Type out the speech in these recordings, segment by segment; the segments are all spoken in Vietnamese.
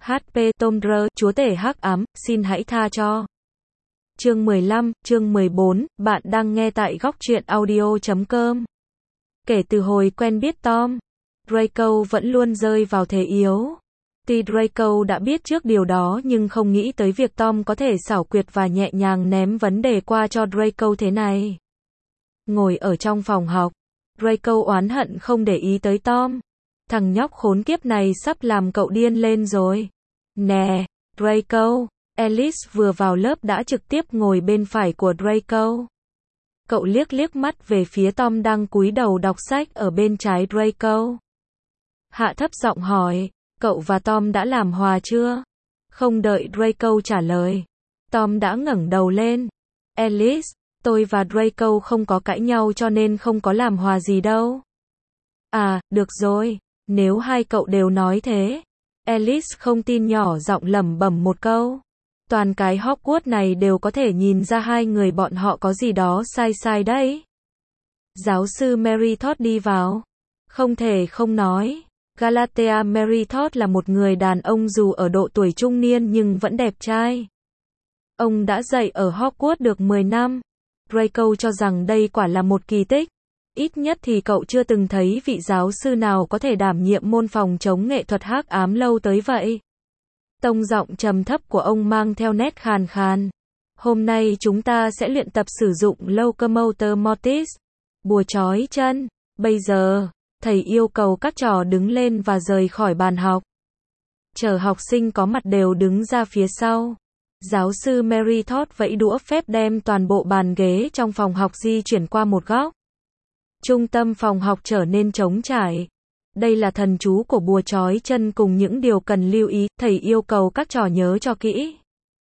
HP Tom Rơ, chúa tể hắc ám, xin hãy tha cho. Chương 15, chương 14, bạn đang nghe tại góc truyện audio.com. Kể từ hồi quen biết Tom, Draco vẫn luôn rơi vào thế yếu. Tuy Draco đã biết trước điều đó nhưng không nghĩ tới việc Tom có thể xảo quyệt và nhẹ nhàng ném vấn đề qua cho Draco thế này. Ngồi ở trong phòng học, Draco oán hận không để ý tới Tom. Thằng nhóc khốn kiếp này sắp làm cậu điên lên rồi. Nè, Draco. Alice vừa vào lớp đã trực tiếp ngồi bên phải của Draco. Cậu liếc liếc mắt về phía Tom đang cúi đầu đọc sách ở bên trái Draco. Hạ thấp giọng hỏi, cậu và Tom đã làm hòa chưa? Không đợi Draco trả lời, Tom đã ngẩng đầu lên. Alice, tôi và Draco không có cãi nhau cho nên không có làm hòa gì đâu. À, được rồi, nếu hai cậu đều nói thế. Alice không tin nhỏ giọng lẩm bẩm một câu. Toàn cái Hogwarts này đều có thể nhìn ra hai người bọn họ có gì đó sai sai đấy. Giáo sư Mary Todd đi vào. Không thể không nói, Galatea Mary Todd là một người đàn ông dù ở độ tuổi trung niên nhưng vẫn đẹp trai. Ông đã dạy ở Hogwarts được 10 năm. Draco cho rằng đây quả là một kỳ tích. Ít nhất thì cậu chưa từng thấy vị giáo sư nào có thể đảm nhiệm môn phòng chống nghệ thuật hắc ám lâu tới vậy. Tông giọng trầm thấp của ông mang theo nét khàn khàn. Hôm nay chúng ta sẽ luyện tập sử dụng Locomotor Mortis, bùa trói chân. Bây giờ, thầy yêu cầu các trò đứng lên và rời khỏi bàn học. Chờ học sinh có mặt đều đứng ra phía sau. Giáo sư Mary Todd vẫy đũa phép đem toàn bộ bàn ghế trong phòng học di chuyển qua một góc. Trung tâm phòng học trở nên trống trải. Đây là thần chú của bùa trói chân cùng những điều cần lưu ý, thầy yêu cầu các trò nhớ cho kỹ.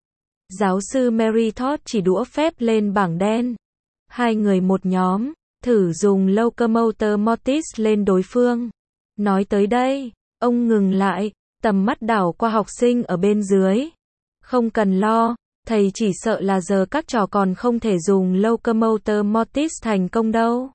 Giáo sư Mary Todd chỉ đũa phép lên bảng đen. Hai người một nhóm, thử dùng Locomotor Mortis lên đối phương. Nói tới đây, ông ngừng lại, tầm mắt đảo qua học sinh ở bên dưới. Không cần lo, thầy chỉ sợ là giờ các trò còn không thể dùng Locomotor Mortis thành công đâu.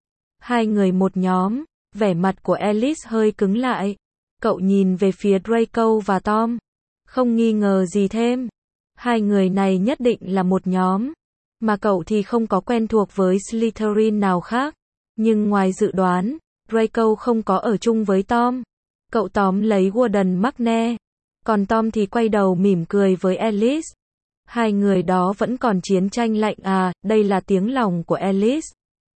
Hai người một nhóm, vẻ mặt của Alice hơi cứng lại. Cậu nhìn về phía Draco và Tom. Không nghi ngờ gì thêm. Hai người này nhất định là một nhóm. Mà cậu thì không có quen thuộc với Slytherin nào khác. Nhưng ngoài dự đoán, Draco không có ở chung với Tom. Cậu tóm lấy Warden McNair. Còn Tom thì quay đầu mỉm cười với Alice. Hai người đó vẫn còn chiến tranh lạnh à, đây là tiếng lòng của Alice.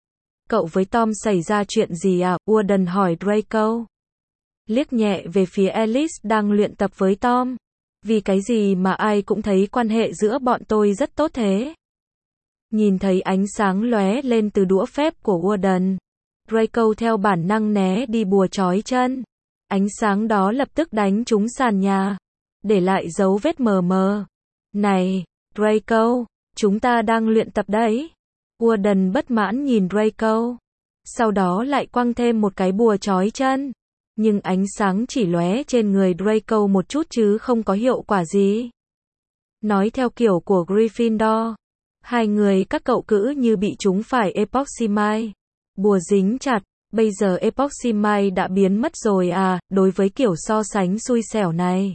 Cậu với Tom xảy ra chuyện gì à? Warden hỏi Draco. Liếc nhẹ về phía Alice đang luyện tập với Tom. Vì cái gì mà ai cũng thấy quan hệ giữa bọn tôi rất tốt thế? Nhìn thấy ánh sáng lóe lên từ đũa phép của Warden, Draco theo bản năng né đi bùa trói chân. Ánh sáng đó lập tức đánh trúng sàn nhà, để lại dấu vết mờ mờ. Này, Draco, chúng ta đang luyện tập đấy. Warden bất mãn nhìn Draco. Sau đó lại quăng thêm một cái bùa trói chân. Nhưng ánh sáng chỉ lóe trên người Draco một chút chứ không có hiệu quả gì. Nói theo kiểu của Gryffindor, hai người các cậu cứ như bị trúng phải epoxy mine. Bùa dính chặt, bây giờ epoxy mine đã biến mất rồi à, đối với kiểu so sánh xui xẻo này.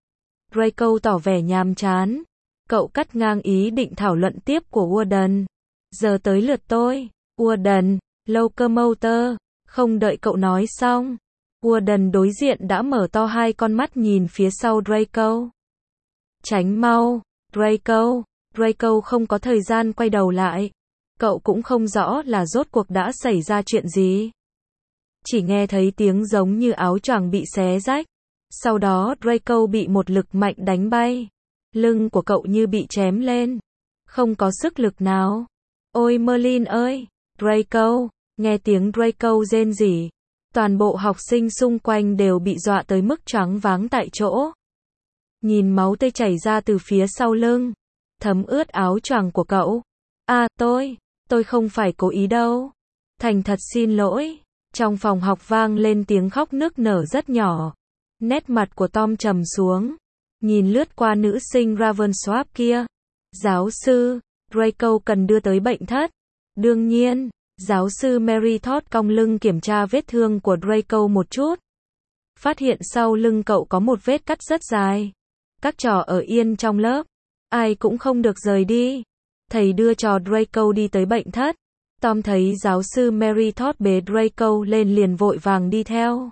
Draco tỏ vẻ nhàm chán. Cậu cắt ngang ý định thảo luận tiếp của Warden. Giờ tới lượt tôi. Warden, Locomotor. Không đợi cậu nói xong, Warden đối diện đã mở to hai con mắt nhìn phía sau Draco. Tránh mau, Draco. Draco không có thời gian quay đầu lại. Cậu cũng không rõ là rốt cuộc đã xảy ra chuyện gì. Chỉ nghe thấy tiếng giống như áo choàng bị xé rách. Sau đó Draco bị một lực mạnh đánh bay. Lưng của cậu như bị chém lên. Không có sức lực nào. Ôi Merlin ơi! Draco! Nghe tiếng Draco rên rỉ. Toàn bộ học sinh xung quanh đều bị dọa tới mức choáng váng tại chỗ. Nhìn máu tươi chảy ra từ phía sau lưng. Thấm ướt áo choàng của cậu. À, tôi không phải cố ý đâu. Thành thật xin lỗi. Trong phòng học vang lên tiếng khóc nức nở rất nhỏ. Nét mặt của Tom trầm xuống. Nhìn lướt qua nữ sinh Ravensworth kia. Giáo sư, Draco cần đưa tới bệnh thất. Đương nhiên, giáo sư Mary Todd cong lưng kiểm tra vết thương của Draco một chút. phát hiện sau lưng cậu có một vết cắt rất dài. Các trò ở yên trong lớp, ai cũng không được rời đi. Thầy đưa trò Draco đi tới bệnh thất. Tom thấy giáo sư Mary Todd bế Draco lên liền vội vàng đi theo.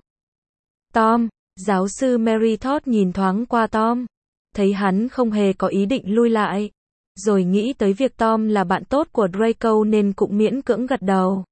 Tom, giáo sư Mary Todd nhìn thoáng qua Tom, thấy hắn không hề có ý định lui lại, rồi nghĩ tới việc Tom là bạn tốt của Draco nên cũng miễn cưỡng gật đầu.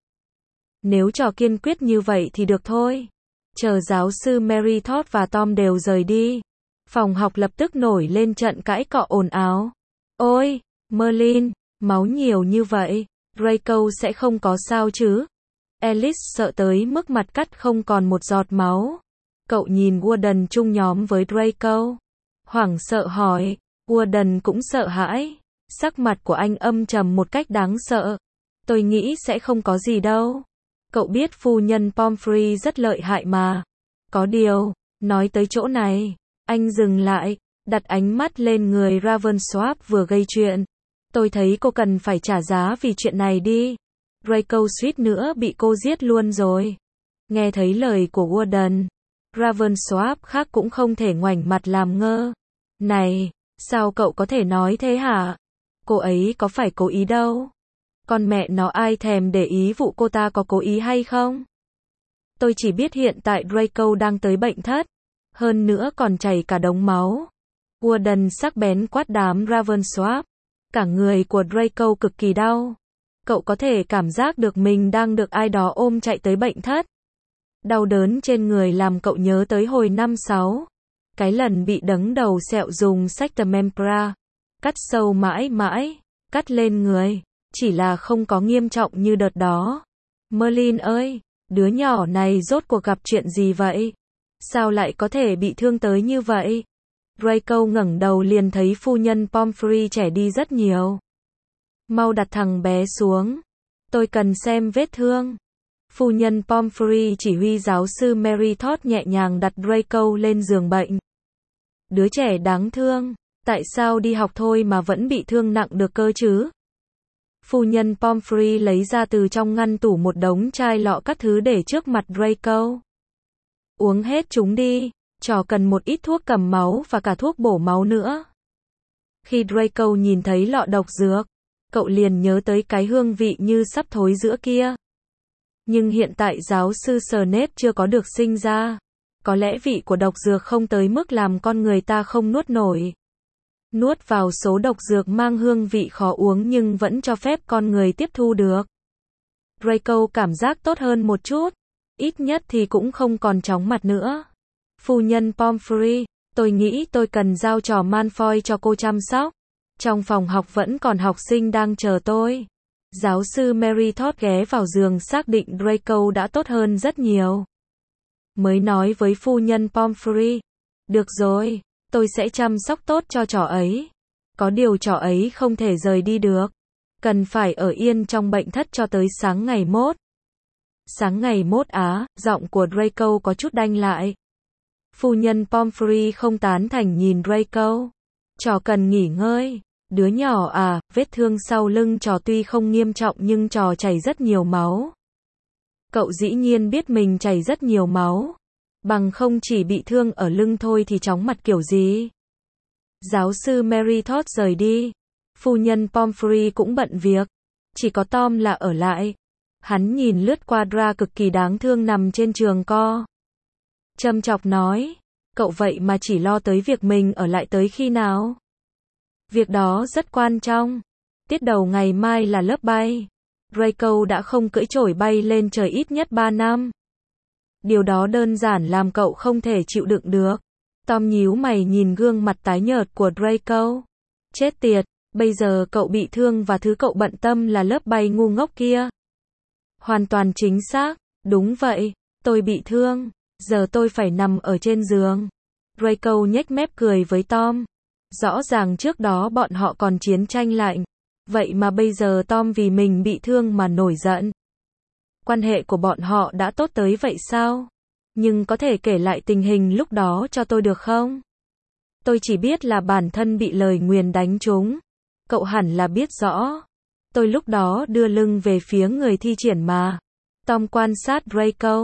Nếu trò kiên quyết như vậy thì được thôi. Chờ giáo sư Mary Todd và Tom đều rời đi, phòng học lập tức nổi lên trận cãi cọ ồn ào. Ôi, Merlin, máu nhiều như vậy, Draco sẽ không có sao chứ? Alice sợ tới mức mặt cắt không còn một giọt máu. Cậu nhìn Warden chung nhóm với Draco, hoảng sợ hỏi. Warden cũng sợ hãi, sắc mặt của anh âm trầm một cách đáng sợ. Tôi nghĩ sẽ không có gì đâu. Cậu biết phu nhân Pomfrey rất lợi hại mà. Có điều, nói tới chỗ này, anh dừng lại, đặt ánh mắt lên người Ravensworth vừa gây chuyện. Tôi thấy cô cần phải trả giá vì chuyện này đi. Draco suýt nữa bị cô giết luôn rồi. Nghe thấy lời của Warden, Ravensworth khác cũng không thể ngoảnh mặt làm ngơ. Này, sao cậu có thể nói thế hả? Cô ấy có phải cố ý đâu. Con mẹ nó ai thèm để ý vụ cô ta có cố ý hay không? Tôi chỉ biết hiện tại Draco đang tới bệnh thất. Hơn nữa còn chảy cả đống máu. Warden sắc bén quát đám Ravensworth. Cả người của Draco cực kỳ đau. Cậu có thể cảm giác được mình đang được ai đó ôm chạy tới bệnh thất. Đau đớn trên người làm cậu nhớ tới hồi năm 6. Cái lần bị đấng đầu sẹo dùng sectum membra. Cắt sâu mãi mãi, cắt lên người. Chỉ là không có nghiêm trọng như đợt đó. Merlin ơi, đứa nhỏ này rốt cuộc gặp chuyện gì vậy? Sao lại có thể bị thương tới như vậy? Draco ngẩng đầu liền thấy phu nhân Pomfrey trẻ đi rất nhiều. Mau đặt thằng bé xuống. Tôi cần xem vết thương. Phu nhân Pomfrey chỉ huy giáo sư Mary Todd nhẹ nhàng đặt Draco lên giường bệnh. Đứa trẻ đáng thương, tại sao đi học thôi mà vẫn bị thương nặng được cơ chứ? Phu nhân Pomfrey lấy ra từ trong ngăn tủ một đống chai lọ các thứ để trước mặt Draco. Uống hết chúng đi, trò cần một ít thuốc cầm máu và cả thuốc bổ máu nữa. Khi Draco nhìn thấy lọ độc dược, cậu liền nhớ tới cái hương vị như sắp thối rữa kia. Nhưng hiện tại giáo sư Snape chưa có được sinh ra. Có lẽ vị của độc dược không tới mức làm con người ta không nuốt nổi. Nuốt vào số độc dược mang hương vị khó uống nhưng vẫn cho phép con người tiếp thu được. Draco cảm giác tốt hơn một chút. Ít nhất thì cũng không còn chóng mặt nữa. Phu nhân Pomfrey, tôi nghĩ tôi cần giao trò Malfoy cho cô chăm sóc. Trong phòng học vẫn còn học sinh đang chờ tôi. Giáo sư Mary Todd ghé vào giường xác định Draco đã tốt hơn rất nhiều. Mới nói với phu nhân Pomfrey. Được rồi, tôi sẽ chăm sóc tốt cho trò ấy. Có điều trò ấy không thể rời đi được. Cần phải ở yên trong bệnh thất cho tới sáng ngày mốt. Sáng ngày mốt á, giọng của Draco có chút đanh lại. Phu nhân Pomfrey không tán thành nhìn Draco. Trò cần nghỉ ngơi. Đứa nhỏ à, vết thương sau lưng trò tuy không nghiêm trọng nhưng trò chảy rất nhiều máu. Cậu dĩ nhiên biết mình chảy rất nhiều máu. Bằng không chỉ bị thương ở lưng thôi thì chóng mặt kiểu gì. Giáo sư Mary Todd rời đi. Phu nhân Pomfrey cũng bận việc. Chỉ có Tom là ở lại. Hắn nhìn lướt qua Dra cực kỳ đáng thương nằm trên giường co. Châm chọc nói. Cậu vậy mà chỉ lo tới việc mình ở lại tới khi nào? Việc đó rất quan trọng. Tiết đầu ngày mai là lớp bay. Draco đã không cưỡi chổi bay lên trời ít nhất 3 năm. Điều đó đơn giản làm cậu không thể chịu đựng được. Tom nhíu mày nhìn gương mặt tái nhợt của Draco. Chết tiệt, bây giờ cậu bị thương và thứ cậu bận tâm là lớp bay ngu ngốc kia. Hoàn toàn chính xác, đúng vậy, tôi bị thương. Giờ tôi phải nằm ở trên giường. Draco nhếch mép cười với Tom. Rõ ràng trước đó bọn họ còn chiến tranh lạnh. Vậy mà bây giờ Tom vì mình bị thương mà nổi giận. Quan hệ của bọn họ đã tốt tới vậy sao? Nhưng có thể kể lại tình hình lúc đó cho tôi được không? Tôi chỉ biết là bản thân bị lời nguyền đánh trúng. Cậu hẳn là biết rõ. Tôi lúc đó đưa lưng về phía người thi triển mà. Tom quan sát Draco.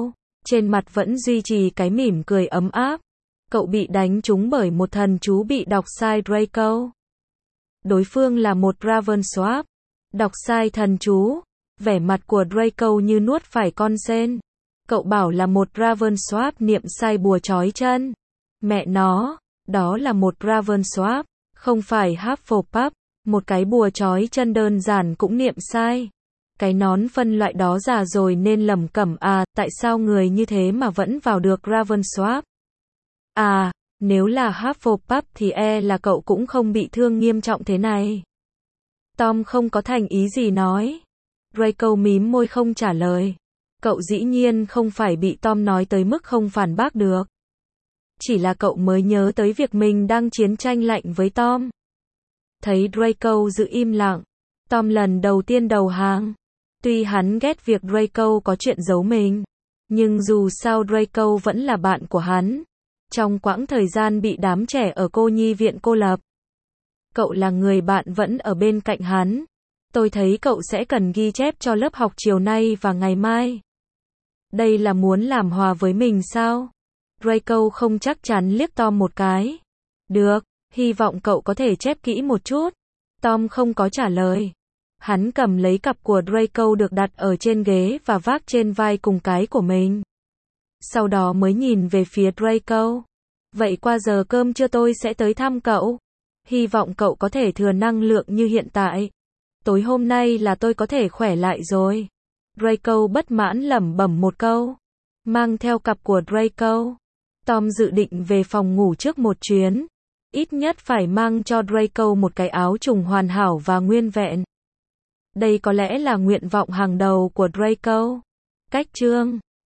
trên mặt vẫn duy trì cái mỉm cười ấm áp. Cậu bị đánh trúng bởi một thần chú bị đọc sai Draco. Đối phương là một Ravenswap. Đọc sai thần chú. Vẻ mặt của Draco như nuốt phải con sên. Cậu bảo là một Ravenswap niệm sai bùa trói chân. Mẹ nó, đó là một Ravenswap, không phải Hufflepuff. Một cái bùa trói chân đơn giản cũng niệm sai. Cái nón phân loại đó già rồi nên lẩm cẩm tại sao người như thế mà vẫn vào được Ravenswap? Nếu là Hufflepuff thì là cậu cũng không bị thương nghiêm trọng thế này. Tom không có thành ý gì nói. Draco mím môi không trả lời. Cậu dĩ nhiên không phải bị Tom nói tới mức không phản bác được. Chỉ là cậu mới nhớ tới việc mình đang chiến tranh lạnh với Tom. Thấy Draco giữ im lặng, Tom lần đầu tiên đầu hàng. Tuy hắn ghét việc Draco có chuyện giấu mình, nhưng dù sao Draco vẫn là bạn của hắn. Trong quãng thời gian bị đám trẻ ở cô nhi viện cô lập, cậu là người bạn vẫn ở bên cạnh hắn. Tôi thấy cậu sẽ cần ghi chép cho lớp học chiều nay và ngày mai. Đây là muốn làm hòa với mình sao? Draco không chắc chắn liếc Tom một cái. Được, hy vọng cậu có thể chép kỹ một chút. Tom không có trả lời. Hắn cầm lấy cặp của Draco được đặt ở trên ghế và vác trên vai cùng cái của mình. Sau đó mới nhìn về phía Draco. Vậy qua giờ cơm trưa tôi sẽ tới thăm cậu. Hy vọng cậu có thể thừa năng lượng như hiện tại. Tối hôm nay là tôi có thể khỏe lại rồi. Draco bất mãn lẩm bẩm một câu. Mang theo cặp của Draco, Tom dự định về phòng ngủ trước một chuyến. Ít nhất phải mang cho Draco một cái áo trùng hoàn hảo và nguyên vẹn. Đây có lẽ là nguyện vọng hàng đầu của Draco. Cách chương